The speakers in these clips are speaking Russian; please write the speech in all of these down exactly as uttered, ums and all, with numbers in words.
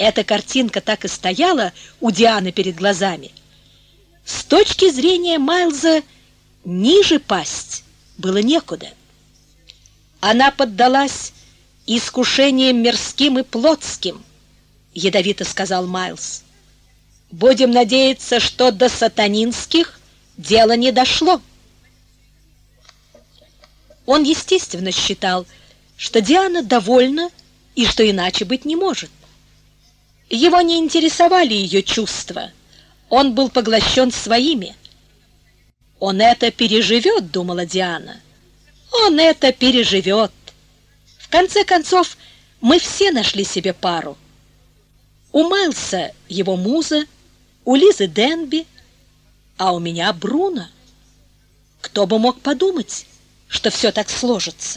Эта картинка так и стояла у Дианы перед глазами. С точки зрения Майлза ниже пасть было некуда. Она поддалась искушениям мирским и плотским, ядовито сказал Майлз. Будем надеяться, что до сатанинских дело не дошло. Он, естественно, считал, что Диана довольна и что иначе быть не может. Его не интересовали ее чувства. Он был поглощен своими. «Он это переживет», — думала Диана. «Он это переживет. В конце концов, мы все нашли себе пару. У Майлса его муза, у Лизы Денби, а у меня Бруно. Кто бы мог подумать, что все так сложится?»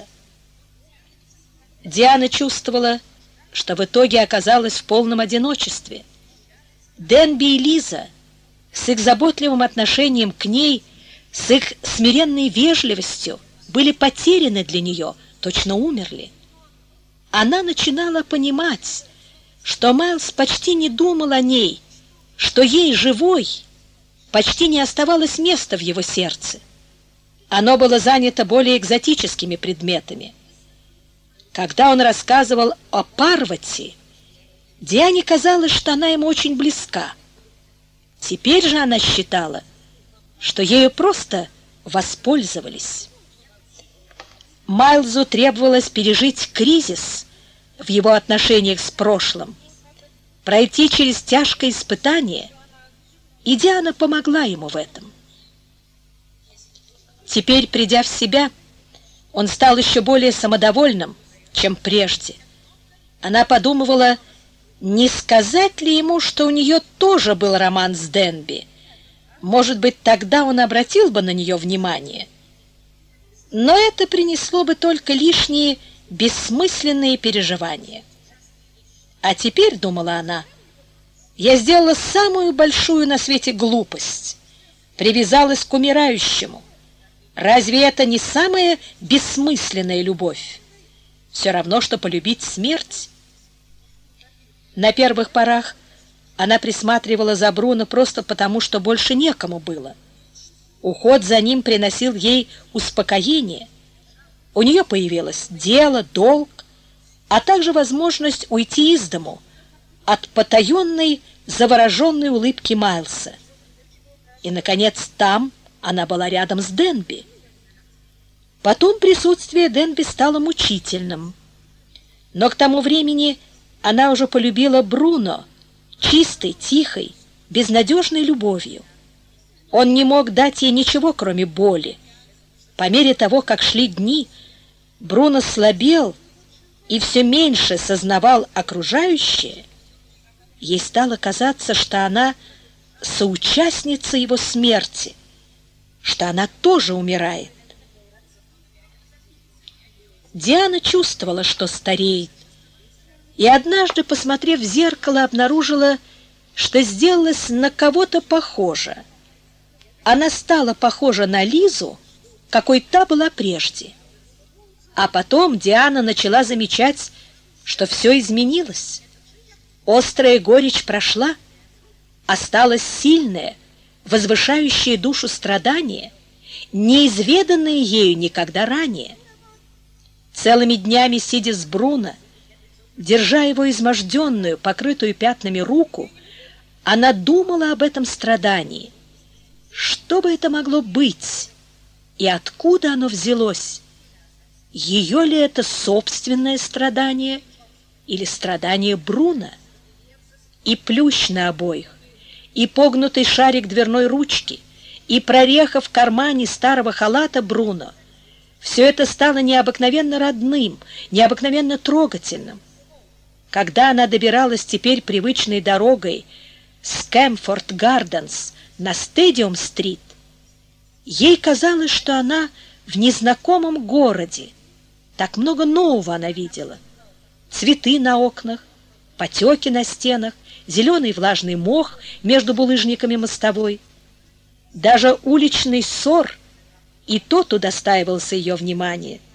Диана чувствовала, что в итоге оказалась в полном одиночестве. Денби и Лиза с их заботливым отношением к ней, с их смиренной вежливостью были потеряны для нее, точно умерли. Она начинала понимать, что Майлз почти не думал о ней, что ей, живой, почти не оставалось места в его сердце. Оно было занято более экзотическими предметами. Когда он рассказывал о Парвати, Диане казалось, что она ему очень близка. Теперь же она считала, что ею просто воспользовались. Майлзу требовалось пережить кризис в его отношениях с прошлым, пройти через тяжкое испытание, и Диана помогла ему в этом. Теперь, придя в себя, он стал еще более самодовольным, чем прежде. Она подумывала, не сказать ли ему, что у нее тоже был роман с Денби. Может быть, тогда он обратил бы на нее внимание. Но это принесло бы только лишние бессмысленные переживания. А теперь, думала она, я сделала самую большую на свете глупость, привязалась к умирающему. Разве это не самая бессмысленная любовь? Все равно, что полюбить смерть. На первых порах она присматривала за Бруно просто потому, что больше некому было. Уход за ним приносил ей успокоение. У нее появилось дело, долг, а также возможность уйти из дому от потаенной, завороженной улыбки Майлса. И, наконец, там она была рядом с Денби. Потом присутствие Денби стало мучительным. Но к тому времени она уже полюбила Бруно чистой, тихой, безнадежной любовью. Он не мог дать ей ничего, кроме боли. По мере того, как шли дни, Бруно слабел и все меньше сознавал окружающее. Ей стало казаться, что она соучастница его смерти, что она тоже умирает. Диана чувствовала, что стареет, и однажды, посмотрев в зеркало, обнаружила, что сделалась на кого-то похожа. Она стала похожа на Лизу, какой та была прежде. А потом Диана начала замечать, что все изменилось. Острая горечь прошла, осталось сильное, возвышающее душу страдание, неизведанное ею никогда ранее. Целыми днями, сидя с Бруно, держа его изможденную, покрытую пятнами руку, она думала об этом страдании. Что бы это могло быть и откуда оно взялось? Ее ли это собственное страдание или страдание Бруно? И плющ на обоих, и погнутый шарик дверной ручки, и прореха в кармане старого халата Бруно — все это стало необыкновенно родным, необыкновенно трогательным. Когда она добиралась теперь привычной дорогой с Кэмфорд-Гарденс на Стадиум-стрит, ей казалось, что она в незнакомом городе. Так много нового она видела. Цветы на окнах, потеки на стенах, зеленый влажный мох между булыжниками мостовой. Даже уличный ссор и тот удостаивался ее внимания.